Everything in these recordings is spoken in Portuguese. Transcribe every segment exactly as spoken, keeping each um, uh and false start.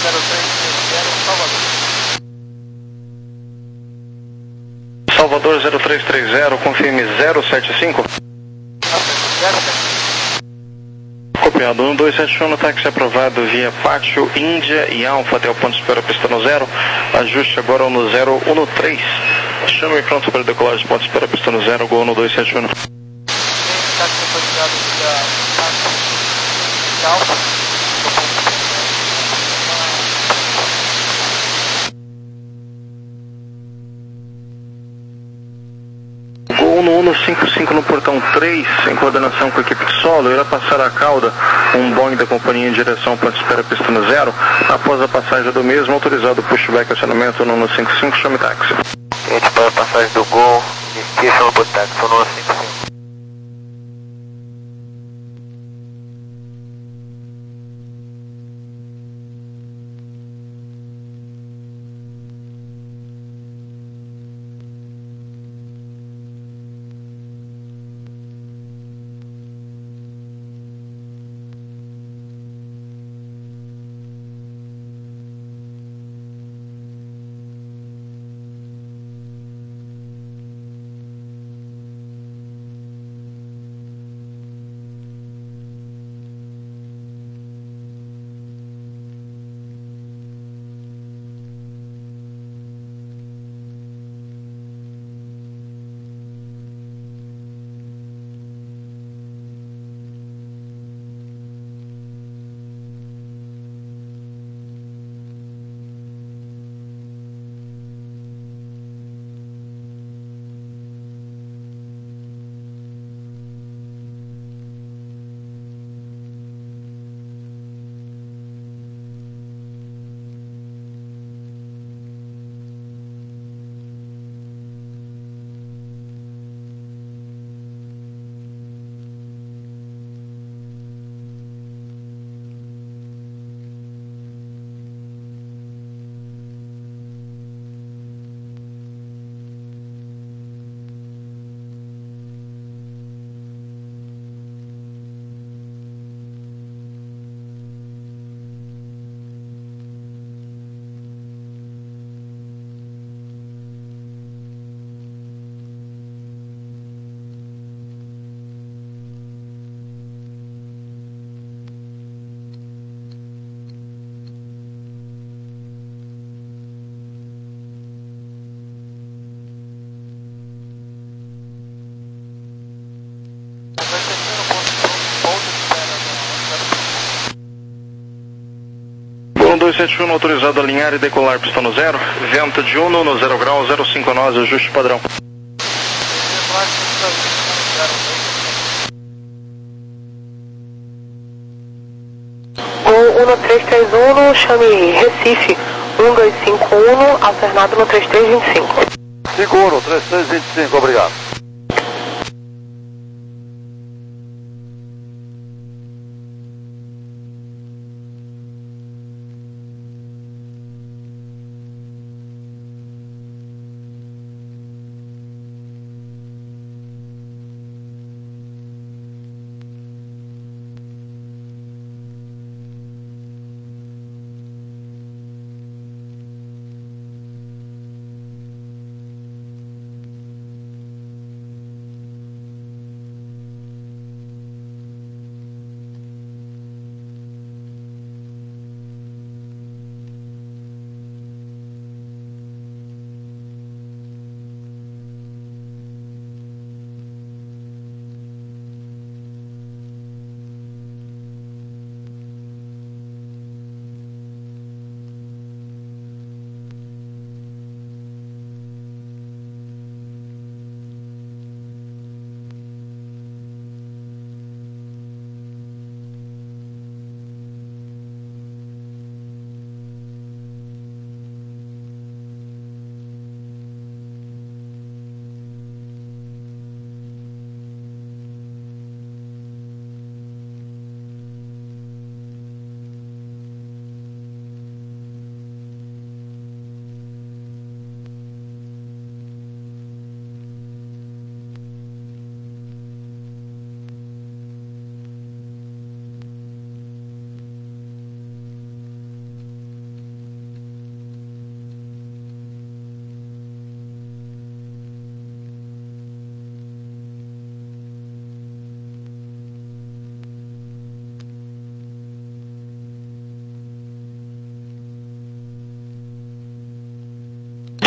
zero três três zero, Salvador. Salvador zero três três zero, confirme zero sete cinco. zero sete cinco. Copiado, um dois sete um, táxi aprovado via Pátio, Índia e Alfa até o ponto de espera pista no zero. Ajuste agora no zero um três. Chame pronto para decolar de ponto de espera pista no zero, gol no dois sete um. Táxi autorizado via Pátio, Índia e Alfa. Gol no um cinco cinco no portão três, em coordenação com a equipe de solo, irá passar a cauda um Boeing da companhia em direção ao ponto de espera pista no zero. Após a passagem do mesmo, autorizado o pushback acionamento no um cinco cinco, chame táxi. Gente, para a passagem do Gol, esqueçam o táxi no um cinco cinco. um dois sete um, autorizado a alinhar e decolar pista no zero. Vento de Uno no zero grau, zero cinco nove, ajuste padrão. Gol um três três um, chame Recife um dois cinco um, alternado no três três dois cinco. Seguro, três três dois cinco, obrigado.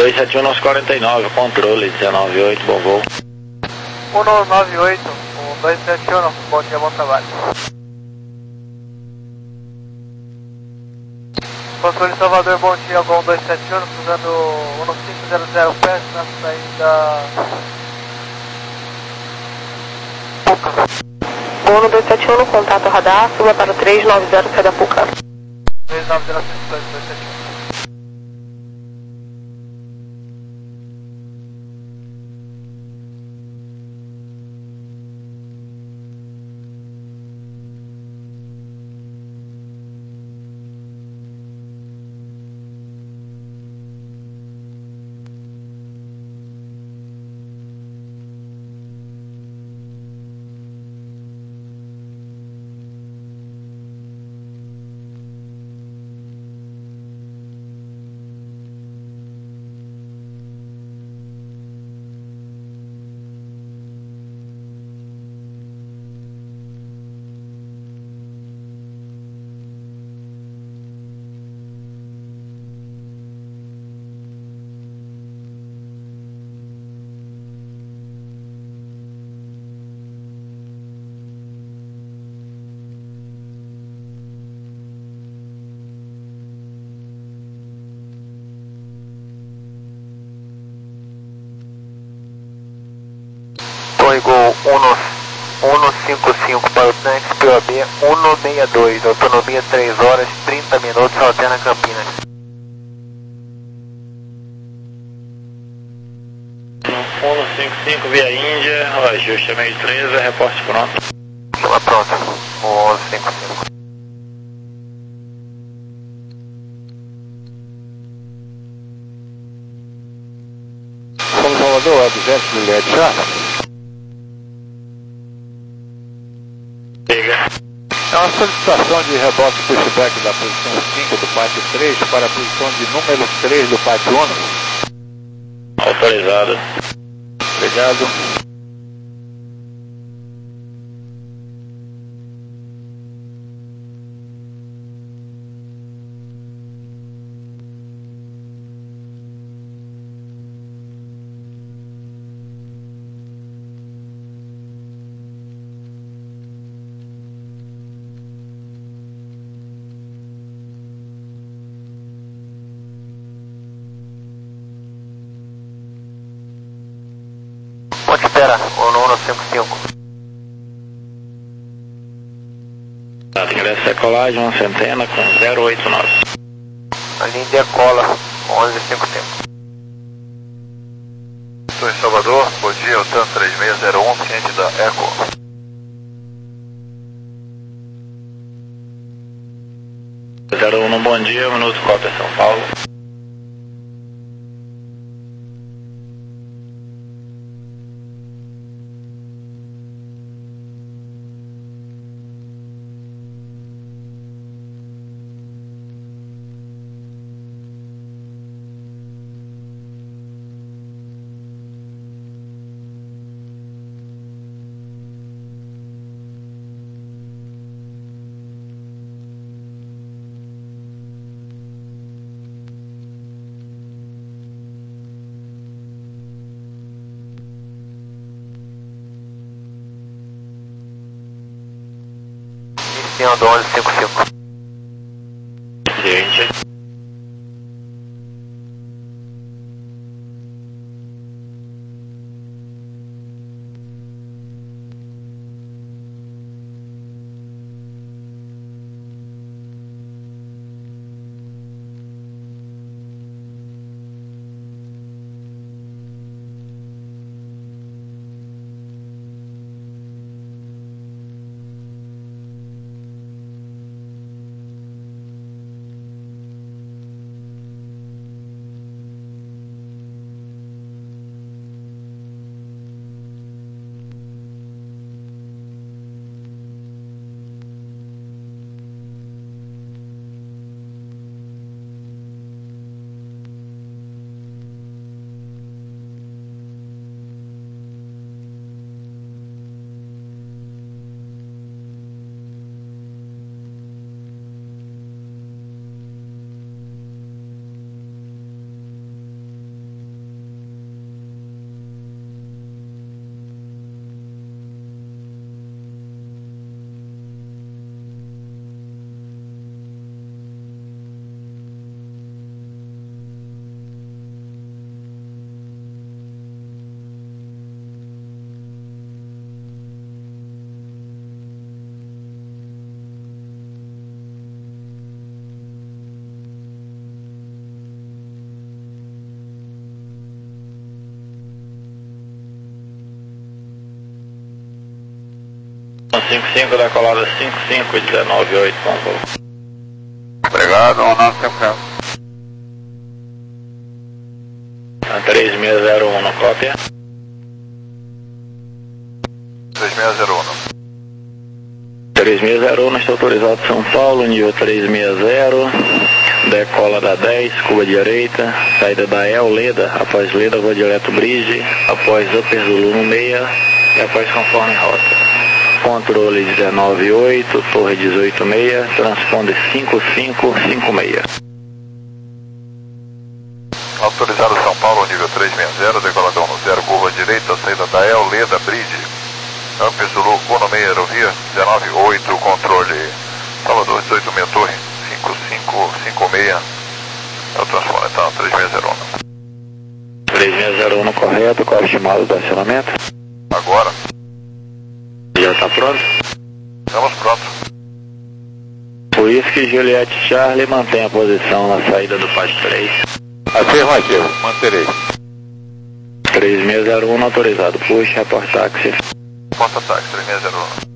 dois sete um, nosso quarenta e nove, controle dezenove oito, bom voo. um nove oito, um dois sete um, bom dia, bom trabalho. Controle Salvador, bom dia, Gol dois sete um, cruzando um cinco zero zero Pés na saída Puca. Gol dois sete um, contato radar, suba para três nove zero, saída Puca. três nove zero, dois sete um. Torre Gol um cinco cinco para o Tanque P O B um seis dois, autonomia três horas, trinta minutos, alterna Campinas. um cinco cinco via Índia, ó, ajuste meio treze, reporte pronto. Chama pronto, o um cinco cinco. São Salvador, é duzentos milhares já? É uma solicitação de rebote pushback da posição cinco do pátio três para a posição de número três do pátio um. Autorizado. Obrigado. Ponte espera, o um cinco cinco. Ingresso decolagem, uma centena com zero oito nove. A linha decola, onze cinco cinco. Estou em Salvador, bom dia, o TAM três seis zero um, cliente da Eco. zero um, bom dia, minuto Cópia São Paulo. Iniciando onze cinco cinco. Gente. cinco cinco, decolada cinco cinco, dezenove oito, São Paulo. Obrigado, um nove cinco cinco. três seis zero um, cópia. três seis zero um. três seis zero um, está autorizado São Paulo, nível três seis zero, decola da dez, curva direita, saída da El, Leda, após Leda, vou direto Bridge, após Upper Zulu no meia e após conforme rota. Controle dezenove oito, torre dezoito seis, transponder cinco cinco cinco seis. Autorizado São Paulo, nível três seis zero, decoladão no zero, curva direita, saída da El, Leda, Bridge, Upper Zulu, uno seis, aerovia, dezenove oito, controle, Salvador, dezoito seis, torre, cinco cinco cinco seis, é o transponder, tá, três seis zero um. três seis zero um correto, qual é o estimado do acionamento? Agora. Já está pronto? Estamos prontos. Whisky Juliette Charlie, mantém a posição na saída do P A S três. Afirmativo, manterei. três seis zero um autorizado, push, report táxi. Porta táxi, três seis zero um.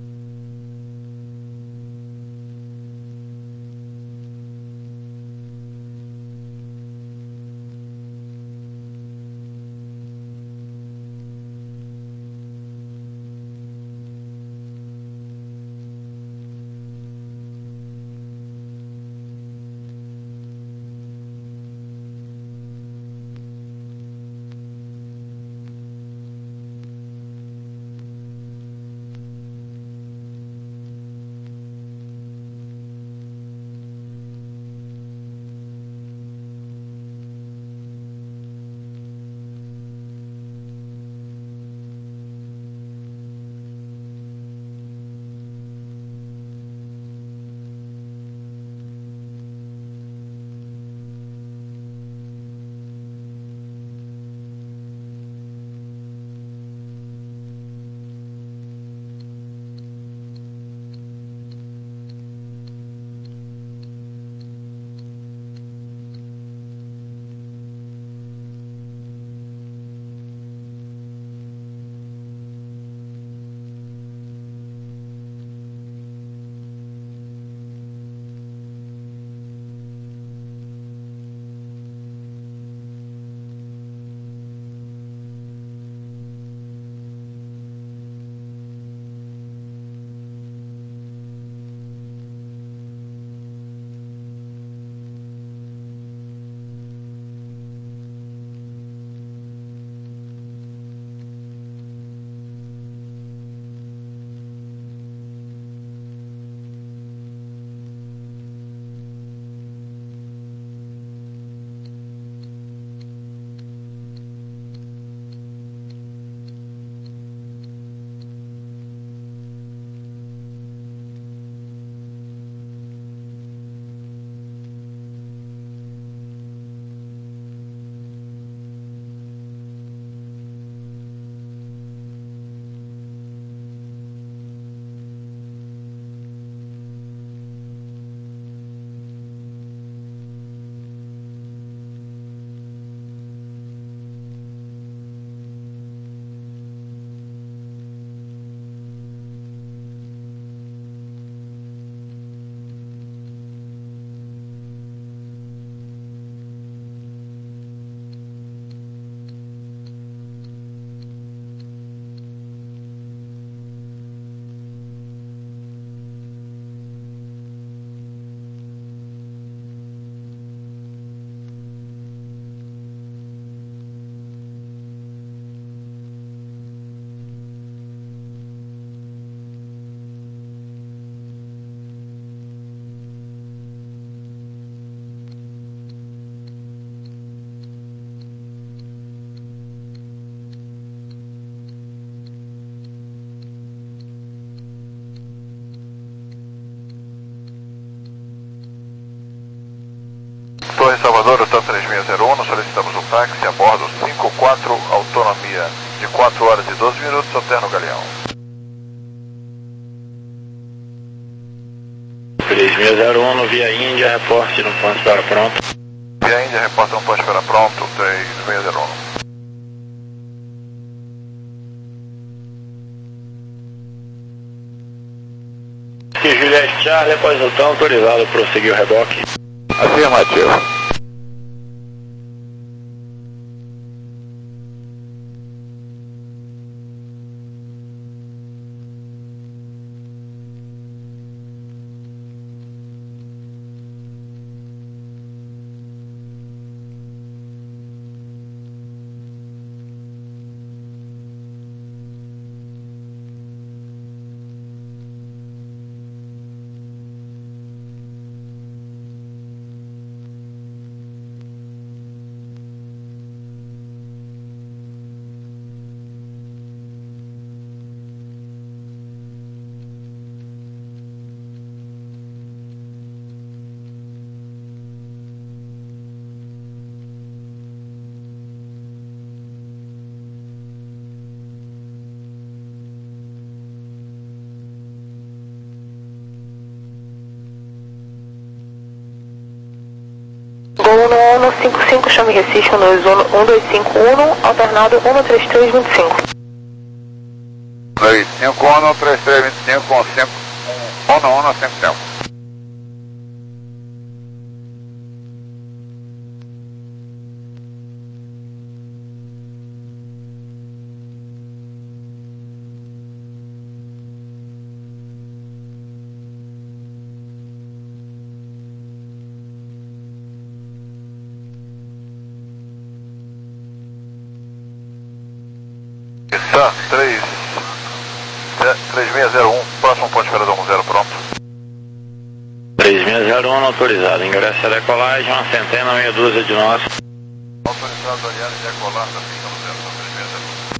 Torre Salvador, hotel três seis zero um, solicitamos um táxi a bordo cinco quatro, autonomia de quatro horas e doze minutos, Hotel no Galeão. três seis zero um, via Índia, reporte no ponto para pronto. Via Índia, reporta no ponto para pronto, três seis zero um. Charlie, após o tom, autorizado, prosseguir o reboque. Afirmativo. Gol no um cinco cinco, chame Recife, um dois cinco um, alternado um três três dois cinco. dois cinco um, três três dois cinco, um cinco um, um cinco cinco. Tá, três seis zero um, próximo ponto de esperador um zero, pronto. três seis zero um, autorizado, ingresso a decolagem, uma centena, meia dúzia de nós. Autorizado, aliás, decolar da pista um zero, três seis zero um.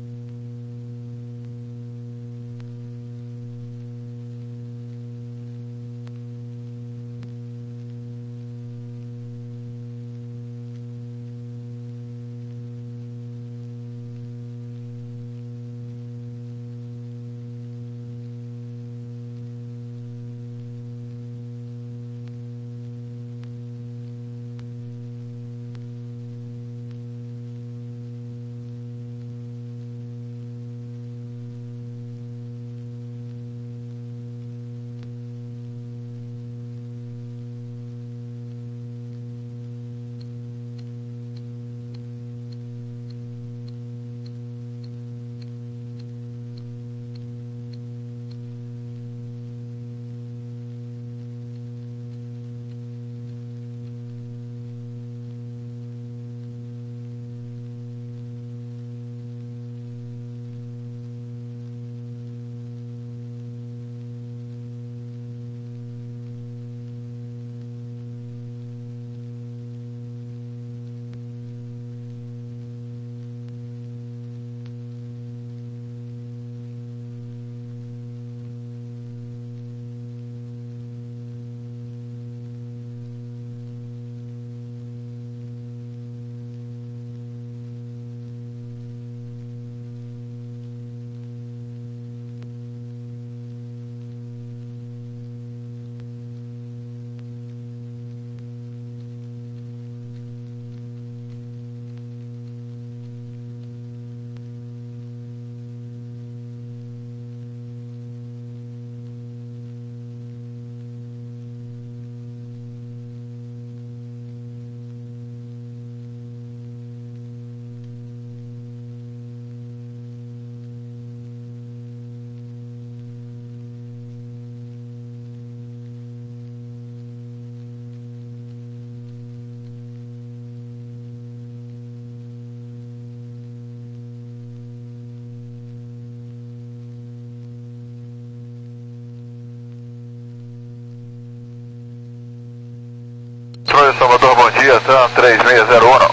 Salvador, bom dia, TAM três seis zero um.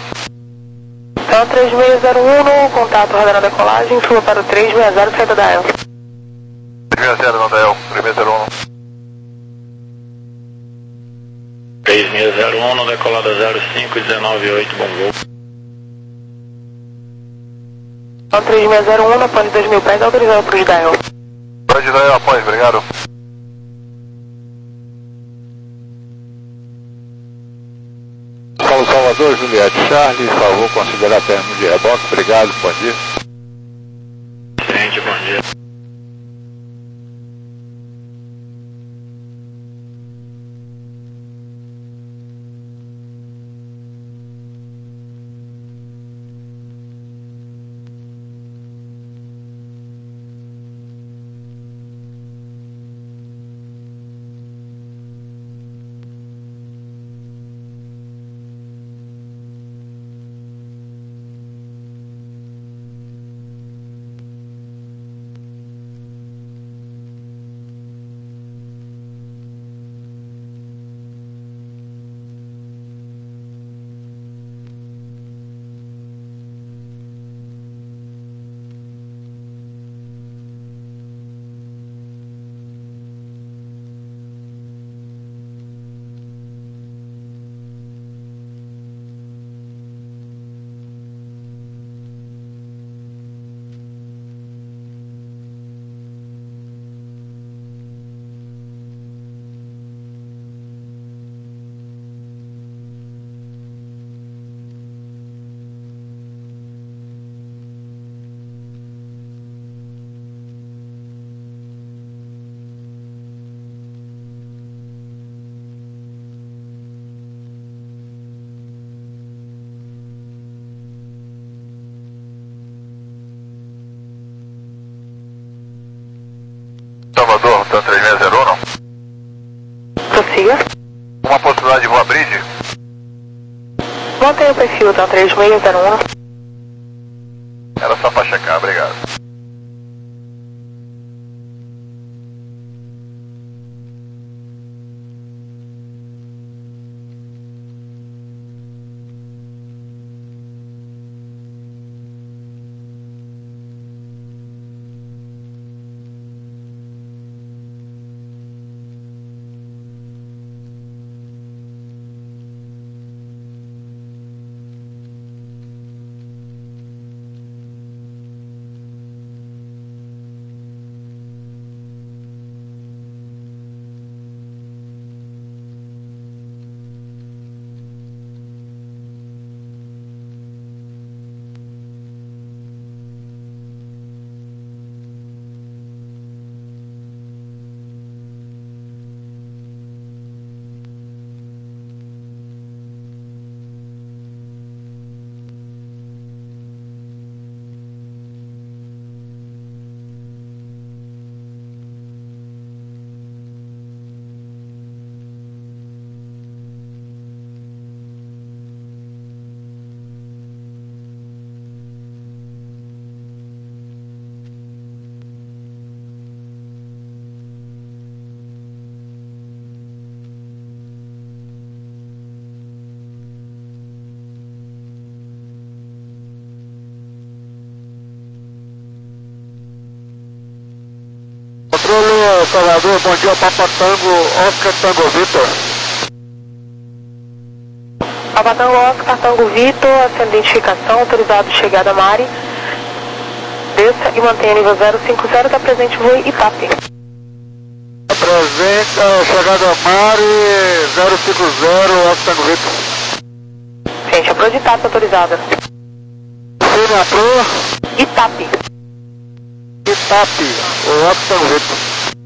TAM três seis zero um, contato rodando a decolagem, suba para o três seis zero, saída da E L. três seis zero, não da E L, três seis zero um. três seis zero um, decolada zero cinco um nove oito, bom voo. TAM três seis zero um, na pane dois mil pés, autorizado para o da E L. Pode da E L, após, obrigado. Salvador, Juliette Charlie, por favor, considerar término de reboque, obrigado, bom dia. Excelente, bom dia. Nova Bridge. Mantenha o perfil, tá três seis zero um. Era só para checar, obrigado. Controle Salvador, bom dia, Papa Tango, Oscar Tango Vitor. Papa Tango, Oscar Tango Vitor, essa identificação, autorizado chegada Mari. Desça e mantenha nível zero cinco zero, está presente voo Itape. Presente, chegada Mari, zero cinco zero, Oscar Tango Vitor. Gente, a Pro de Itape autorizada. Sim, a Pro? Itape. Itape, o Oscar Tango Vitor.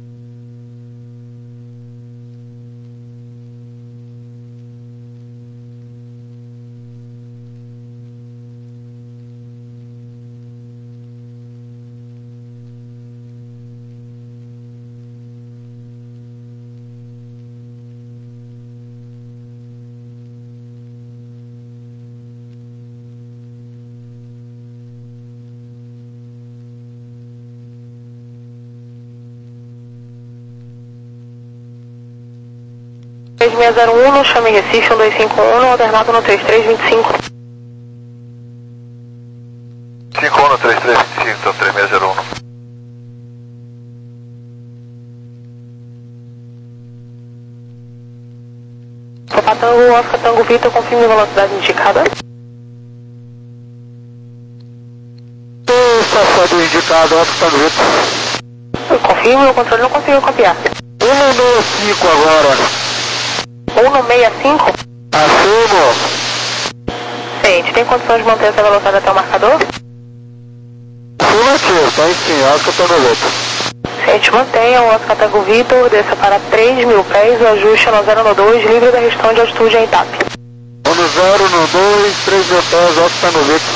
três seis zero um, chame Recife, um dois cinco um, alternado no três três dois cinco. cinco um no três três dois cinco, então três seis zero um. Papa Tango, Oscar Tango Vitor, confirme a velocidade indicada. Estação do indicado, Oscar Tango Vitor. Confirme, o controle não conseguiu copiar. um no cinco agora. um no seis cinco? Assumo. Gente, tem condições de manter essa velocidade até o marcador? Afirmativo, tem sim, Oscar Tango Vitor. Gente, mantenha o Oscar Tango Vitor, desça para três mil pés, o ajuste no zero no dois, livre da restrição de altitude em Itape. um no zero, no dois, três mil pés, Oscar Tango Vitor.